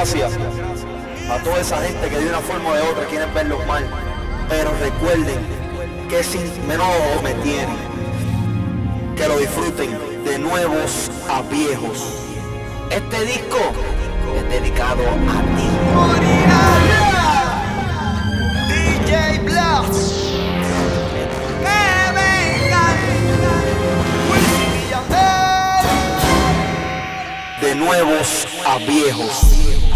gracias a toda esa gente que de una forma o de otra quieren verlos mal. Pero recuerden que sin menos me tienen. Que lo disfruten de nuevos a viejos. Este disco es dedicado a ti. DJ Blast. Que vengan Wisin y Yandel. De nuevos a viejos.